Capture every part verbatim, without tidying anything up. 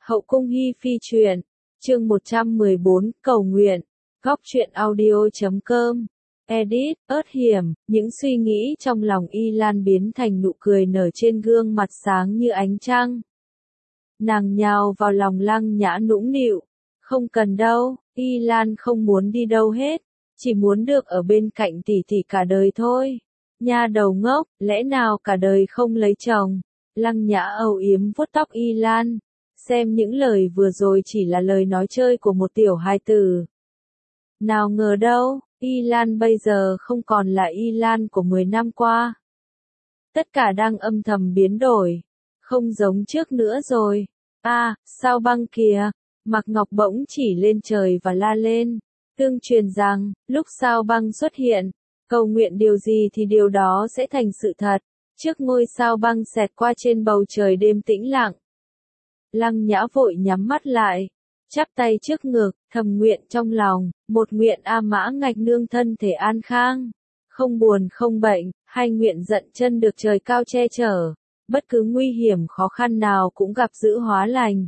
Hậu cung Hi Phi truyện, chương một trăm mười bốn, cầu nguyện, góc truyện audio chấm com, edit, ớt hiểm, những suy nghĩ trong lòng Y Lan biến thành nụ cười nở trên gương mặt sáng như ánh trăng. Nàng nhào vào lòng Lăng Nhã nũng nịu, không cần đâu, Y Lan không muốn đi đâu hết, chỉ muốn được ở bên cạnh tỷ tỷ cả đời thôi. Nha đầu ngốc, lẽ nào cả đời không lấy chồng? Lăng Nhã âu yếm vuốt tóc Y Lan, xem những lời vừa rồi chỉ là lời nói chơi của một tiểu hài tử. Nào ngờ đâu, Y Lan bây giờ không còn là Y Lan của mười năm qua. Tất cả đang âm thầm biến đổi, không giống trước nữa rồi. À, Sao Băng kìa, Mạc Ngọc bỗng chỉ lên trời và la lên, tương truyền rằng, lúc Sao Băng xuất hiện, cầu nguyện điều gì thì điều đó sẽ thành sự thật. Trước ngôi sao băng xẹt qua trên bầu trời đêm tĩnh lặng. Lăng Nhã vội nhắm mắt lại, chắp tay trước ngực, thầm nguyện trong lòng, một nguyện A Mã Ngạch Nương thân thể an khang, không buồn không bệnh, hai nguyện Dận Chân được trời cao che chở, bất cứ nguy hiểm khó khăn nào cũng gặp dữ hóa lành.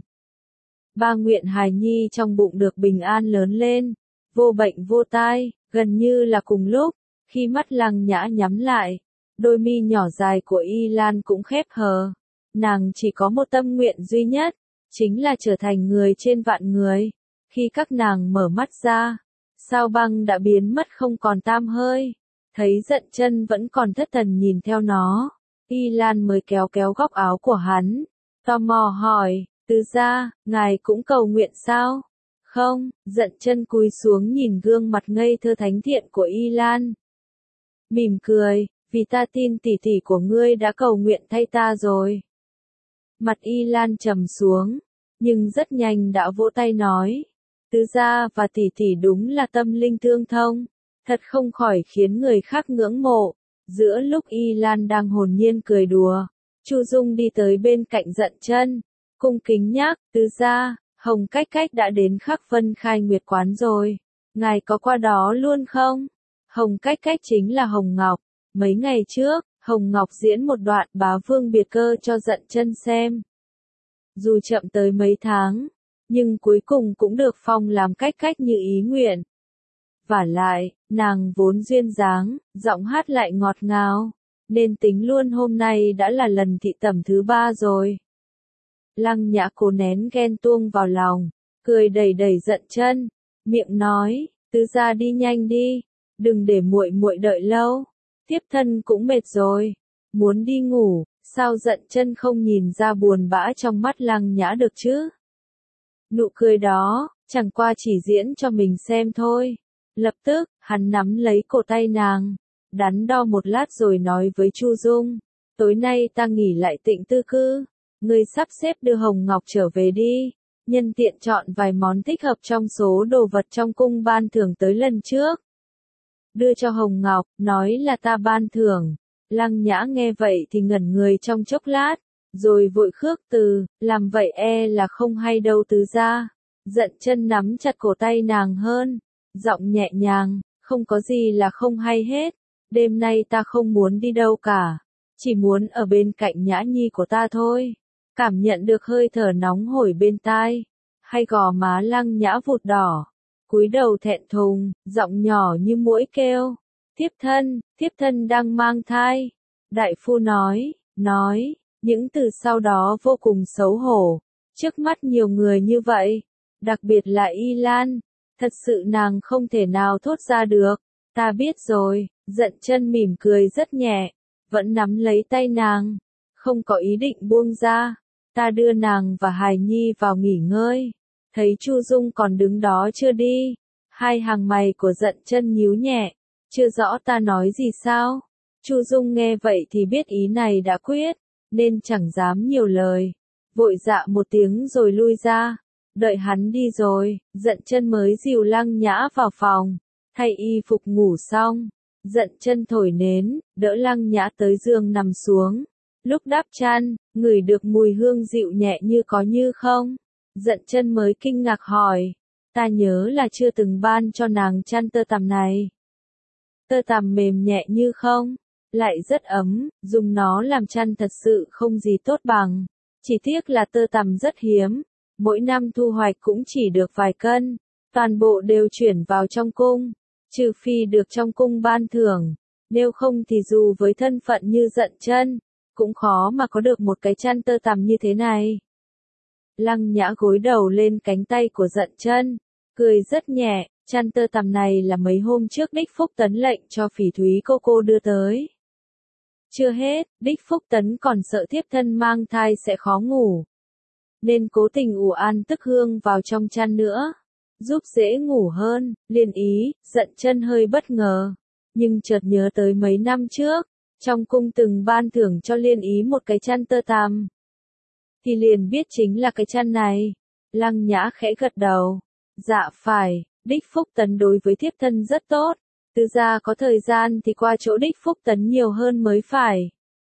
Ba nguyện hài nhi trong bụng được bình an lớn lên, vô bệnh vô tai, gần như là cùng lúc, khi mắt Lăng Nhã nhắm lại, đôi mi nhỏ dài của Y Lan cũng khép hờ. Nàng chỉ có một tâm nguyện duy nhất, chính là trở thành người trên vạn người. Khi các nàng mở mắt ra, Sao Băng đã biến mất không còn tăm hơi. Thấy Dận Chân vẫn còn thất thần nhìn theo nó, Y Lan mới kéo kéo góc áo của hắn, tò mò hỏi, Tứ gia, ngài cũng cầu nguyện sao? Không, Dận Chân cúi xuống nhìn gương mặt ngây thơ thánh thiện của Y Lan. Mỉm cười, vì ta tin tỷ tỷ của ngươi đã cầu nguyện thay ta rồi. Mặt Y Lan trầm xuống, nhưng rất nhanh đã vỗ tay nói, Tứ gia và tỷ tỷ đúng là tâm linh tương thông, thật không khỏi khiến người khác ngưỡng mộ. Giữa lúc Y Lan đang hồn nhiên cười đùa, Chu Dung đi tới bên cạnh Dận Chân, cung kính nhắc, Tứ gia, Hồng Cách Cách đã đến Khắc Vân Khai Nguyệt quán rồi, ngài có qua đó luôn không? Hồng Cách Cách chính là Hồng Ngọc. Mấy ngày trước, Hồng Ngọc diễn một đoạn bá vương biệt cơ cho Dận Chân xem. Dù chậm tới mấy tháng, nhưng cuối cùng cũng được phong làm Cách Cách như ý nguyện. Vả lại, nàng vốn duyên dáng, giọng hát lại ngọt ngào, nên tính luôn hôm nay đã là lần thị tẩm thứ ba rồi. Lăng Nhã cố nén ghen tuông vào lòng, cười đẩy đẩy Dận Chân, miệng nói, Tứ gia đi nhanh đi, đừng để muội muội đợi lâu. Tiếp thân cũng mệt rồi, muốn đi ngủ. Sao Dận Chân không nhìn ra buồn bã trong mắt Lăng Nhã được chứ? Nụ cười đó, chẳng qua chỉ diễn cho mình xem thôi. Lập tức, hắn nắm lấy cổ tay nàng, đắn đo một lát rồi nói với Chu Dung, tối nay ta nghỉ lại Tịnh Tư Cư, ngươi sắp xếp đưa Hồng Ngọc trở về đi, nhân tiện chọn vài món thích hợp trong số đồ vật trong cung ban thưởng tới lần trước. Đưa cho Hồng Ngọc, nói là ta ban thưởng. Lăng Nhã nghe vậy thì ngẩn người trong chốc lát, rồi vội khước từ, làm vậy e là không hay đâu tứ gia. Dận Chân nắm chặt cổ tay nàng hơn, giọng nhẹ nhàng, không có gì là không hay hết, đêm nay ta không muốn đi đâu cả, chỉ muốn ở bên cạnh Nhã Nhi của ta thôi. Cảm nhận được hơi thở nóng hổi bên tai, hay gò má Lăng Nhã vụt đỏ. Cúi đầu thẹn thùng, giọng nhỏ như muỗi kêu, thiếp thân, thiếp thân đang mang thai. Đại phu nói, nói, những từ sau đó vô cùng xấu hổ, trước mắt nhiều người như vậy, đặc biệt là Y Lan, thật sự nàng không thể nào thốt ra được. Ta biết rồi, Dận Chân mỉm cười rất nhẹ, vẫn nắm lấy tay nàng, không có ý định buông ra. Ta đưa nàng và hài nhi vào nghỉ ngơi. Thấy Chu Dung còn đứng đó chưa đi, hai hàng mày của Dận Chân nhíu nhẹ, chưa rõ ta nói gì sao? Chu Dung nghe vậy thì biết ý này đã quyết, nên chẳng dám nhiều lời, vội dạ một tiếng rồi lui ra. Đợi hắn đi rồi, Dận Chân mới dìu Lăng Nhã vào phòng, thay y phục ngủ xong, Dận Chân thổi nến, đỡ Lăng Nhã tới giường nằm xuống. Lúc đắp chăn, ngửi được mùi hương dịu nhẹ như có như không. Dận Chân mới kinh ngạc hỏi, ta nhớ là chưa từng ban cho nàng chăn tơ tằm này. Tơ tằm mềm nhẹ như không, lại rất ấm, dùng nó làm chăn thật sự không gì tốt bằng. Chỉ tiếc là tơ tằm rất hiếm, mỗi năm thu hoạch cũng chỉ được vài cân, toàn bộ đều chuyển vào trong cung, trừ phi được trong cung ban thưởng, nếu không thì dù với thân phận như Dận Chân, cũng khó mà có được một cái chăn tơ tằm như thế này. Lăng Nhã gối đầu lên cánh tay của Dận Chân, cười rất nhẹ, chăn tơ tằm này là mấy hôm trước Đích Phúc Tấn lệnh cho Phỉ Thúy cô cô đưa tới. Chưa hết, Đích Phúc Tấn còn sợ thiếp thân mang thai sẽ khó ngủ, nên cố tình ủ an tức hương vào trong chăn nữa, giúp dễ ngủ hơn. Liên Ý, Dận Chân hơi bất ngờ, nhưng chợt nhớ tới mấy năm trước, trong cung từng ban thưởng cho Liên Ý một cái chăn tơ tằm, thì liền biết chính là cái chăn này. Lăng Nhã khẽ gật đầu, dạ phải, Đích Phúc Tấn đối với thiếp thân rất tốt, Tứ gia có thời gian thì qua chỗ Đích Phúc Tấn nhiều hơn mới phải.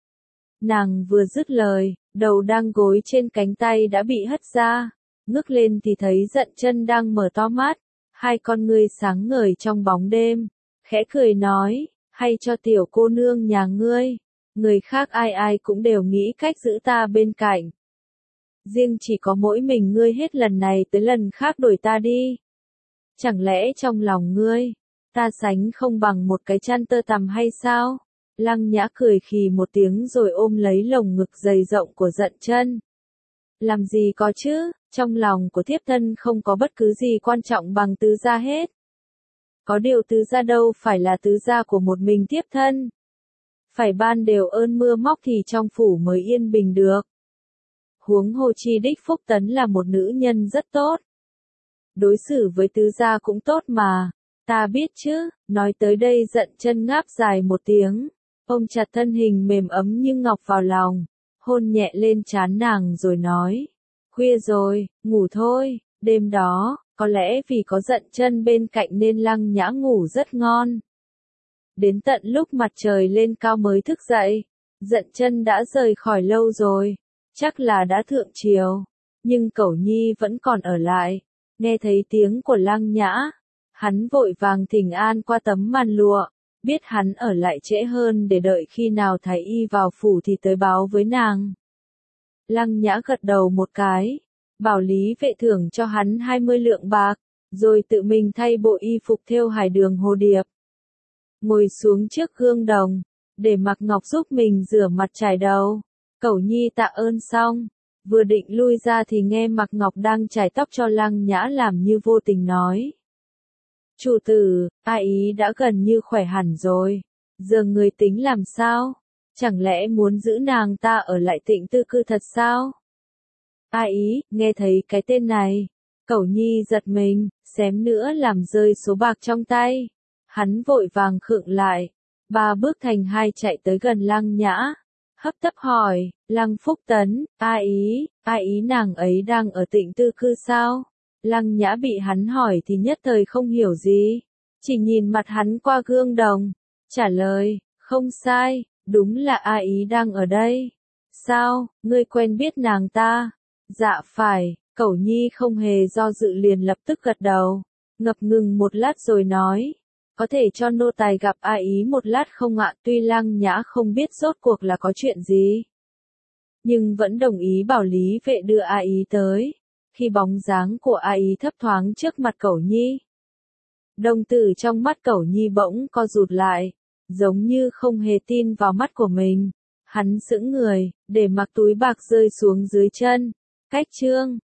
Nàng vừa dứt lời, đầu đang gối trên cánh tay đã bị hất ra, ngước lên thì thấy Dận Chân đang mở to mắt, hai con ngươi sáng ngời trong bóng đêm, khẽ cười nói, hay cho tiểu cô nương nhà ngươi, người khác ai ai cũng đều nghĩ cách giữ ta bên cạnh. Riêng chỉ có mỗi mình ngươi hết lần này tới lần khác đổi ta đi. Chẳng lẽ trong lòng ngươi, ta sánh không bằng một cái chăn tơ tằm hay sao? Lăng Nhã cười khì một tiếng rồi ôm lấy lồng ngực dày rộng của Dận Chân. Làm gì có chứ, trong lòng của thiếp thân không có bất cứ gì quan trọng bằng tứ gia hết. Có điều tứ gia đâu phải là tứ gia của một mình thiếp thân. Phải ban đều ơn mưa móc thì trong phủ mới yên bình được. Huống hồ chi Đích Phúc Tấn là một nữ nhân rất tốt. Đối xử với tứ gia cũng tốt mà, ta biết chứ. Nói tới đây Dận Chân ngáp dài một tiếng, ôm chặt thân hình mềm ấm như ngọc vào lòng, hôn nhẹ lên trán nàng rồi nói, khuya rồi, ngủ thôi. Đêm đó, có lẽ vì có Dận Chân bên cạnh nên Lăng Nhã ngủ rất ngon. Đến tận lúc mặt trời lên cao mới thức dậy, Dận Chân đã rời khỏi lâu rồi, chắc là đã thượng triều, nhưng Cẩu Nhi vẫn còn ở lại. Nghe thấy tiếng của Lăng Nhã, hắn vội vàng thỉnh an qua tấm màn lụa, biết hắn ở lại trễ hơn để đợi khi nào thái y vào phủ thì tới báo với nàng. Lăng Nhã gật đầu một cái, bảo Lý Vệ thưởng cho hắn hai mươi lượng bạc, rồi tự mình thay bộ y phục thêu hải đường hồ điệp. Ngồi xuống trước gương đồng, để Mạc Ngọc giúp mình rửa mặt chải đầu. Cẩu Nhi tạ ơn xong, vừa định lui ra thì nghe Mạc Ngọc đang chải tóc cho Lăng Nhã làm như vô tình nói. Chủ tử, A Ý đã gần như khỏe hẳn rồi, giờ người tính làm sao? Chẳng lẽ muốn giữ nàng ta ở lại Tịnh Tư Cư thật sao? A Ý, nghe thấy cái tên này, Cẩu Nhi giật mình, xém nữa làm rơi số bạc trong tay. Hắn vội vàng khựng lại, ba bước thành hai chạy tới gần Lăng Nhã, hấp tấp hỏi, Lăng Phúc Tấn, A Ý, A Ý nàng ấy đang ở Tịnh Tư Cư sao? Lăng Nhã bị hắn hỏi thì nhất thời không hiểu gì, chỉ nhìn mặt hắn qua gương đồng, trả lời, không sai, đúng là A Ý đang ở đây. Sao, ngươi quen biết nàng ta? Dạ phải, Cẩu Nhi không hề do dự liền lập tức gật đầu, ngập ngừng một lát rồi nói, có thể cho nô tài gặp A Ý một lát không ạ? Tuy Lăng Nhã không biết rốt cuộc là có chuyện gì, nhưng vẫn đồng ý bảo Lý Vệ đưa A Ý tới. Khi bóng dáng của A Ý thấp thoáng trước mặt Cẩu Nhi, đồng tử trong mắt Cẩu Nhi bỗng co rụt lại, giống như không hề tin vào mắt của mình. Hắn sững người, để mặc túi bạc rơi xuống dưới chân. Cách chương